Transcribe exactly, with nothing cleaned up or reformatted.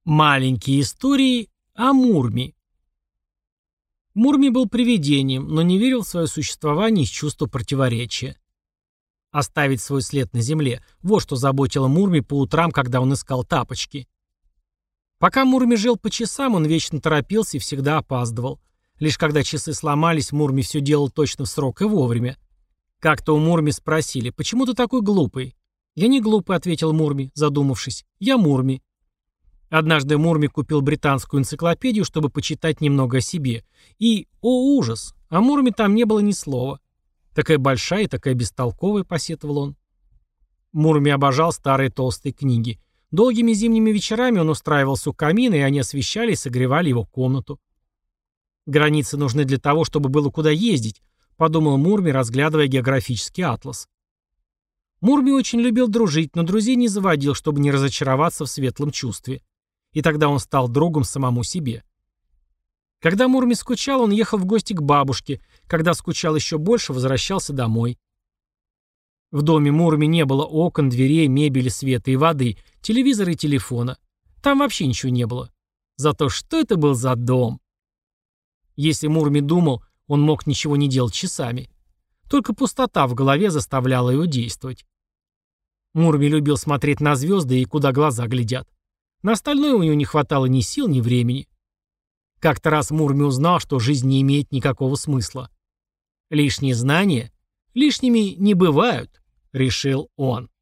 Маленькие истории о Мурме. Мурми был привидением, но не верил в свое существование из чувства противоречия. Оставить свой след на земле – вот что заботило Мурми по утрам, когда он искал тапочки. Пока Мурми жил по часам, он вечно торопился и всегда опаздывал. Лишь когда часы сломались, Мурми все делал точно в срок и вовремя. Как-то у Мурми спросили: «Почему ты такой глупый?» «Я не глупый», — ответил Мурми, задумавшись. «Я Мурми». Однажды Мурми купил британскую энциклопедию, чтобы почитать немного о себе. И, о ужас, о Мурми там не было ни слова. Такая большая и такая бестолковая, посетовал он. Мурми обожал старые толстые книги. Долгими зимними вечерами он устраивался у камина, и они освещали и согревали его комнату. «Границы нужны для того, чтобы было куда ездить», — подумал Мурми, разглядывая географический атлас. Мурми очень любил дружить, но друзей не заводил, чтобы не разочароваться в светлом чувстве. И тогда он стал другом самому себе. Когда Мурми скучал, он ехал в гости к бабушке. Когда скучал еще больше, возвращался домой. В доме Мурми не было окон, дверей, мебели, света и воды, телевизора и телефона. Там вообще ничего не было. Зато что это был за дом? Если Мурми думал, он мог ничего не делать часами. Только пустота в голове заставляла его действовать. Мурми любил смотреть на звезды и куда глаза глядят. На остальное у него не хватало ни сил, ни времени. Как-то раз Мурми узнал, что жизнь не имеет никакого смысла. Лишние знания лишними не бывают, решил он.